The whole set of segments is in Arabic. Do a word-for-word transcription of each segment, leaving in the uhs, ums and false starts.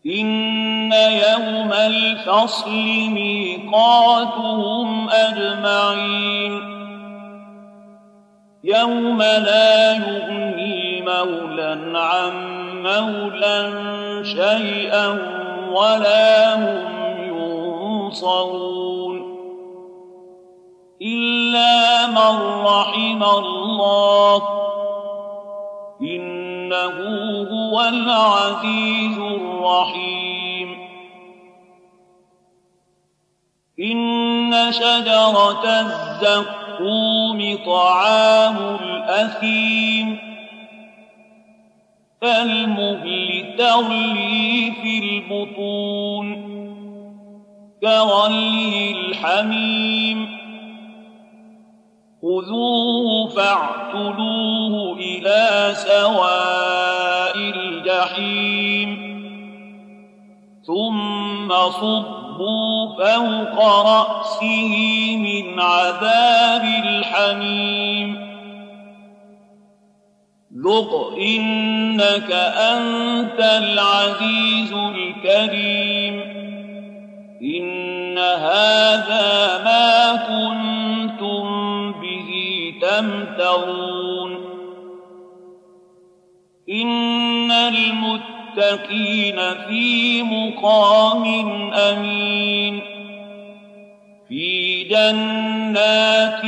إن يوم الفصل ميقاتهم أجمعين يوم لا يغني مولى عن مولى شيئا ولا هم ينصرون إلا من رحم الله إنه هو العزيز الرحيم إن شجرة الزقوم طعام الأثيم كالمهل تغلي في البطون كغلي الحميم خذوه فاعتلوه إلى سواء الجحيم ثم صبوا فوق رأسه من عذاب الحميم ذق إنك أنت العزيز الكريم إن هذا ما كنتم به تمترون إن المتقين في مقام أمين في جنات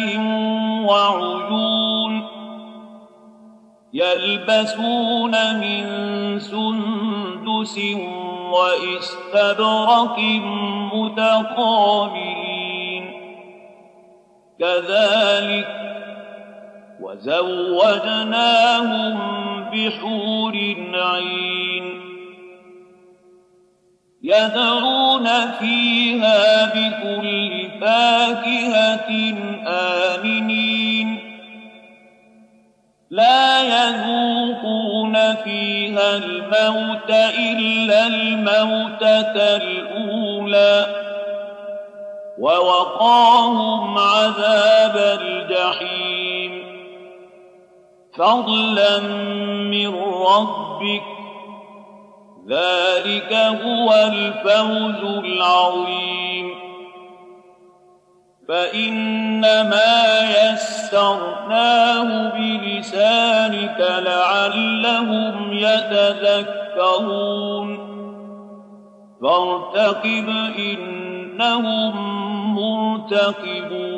وعيون يلبسون من سندس وإستبرق متقابلين كذلك وزوجناهم بحور عين يدعون فيها بكل فاكهة آمنين لا يذوقون فيها الموت إلا الموتة الأولى ووقاهم عذاب الجحيم فضلا من ربك ذلك هو الفوز العظيم فإنما يسرناه بلسانك لعلهم يتذكرون فارتقب إنهم مرتقبون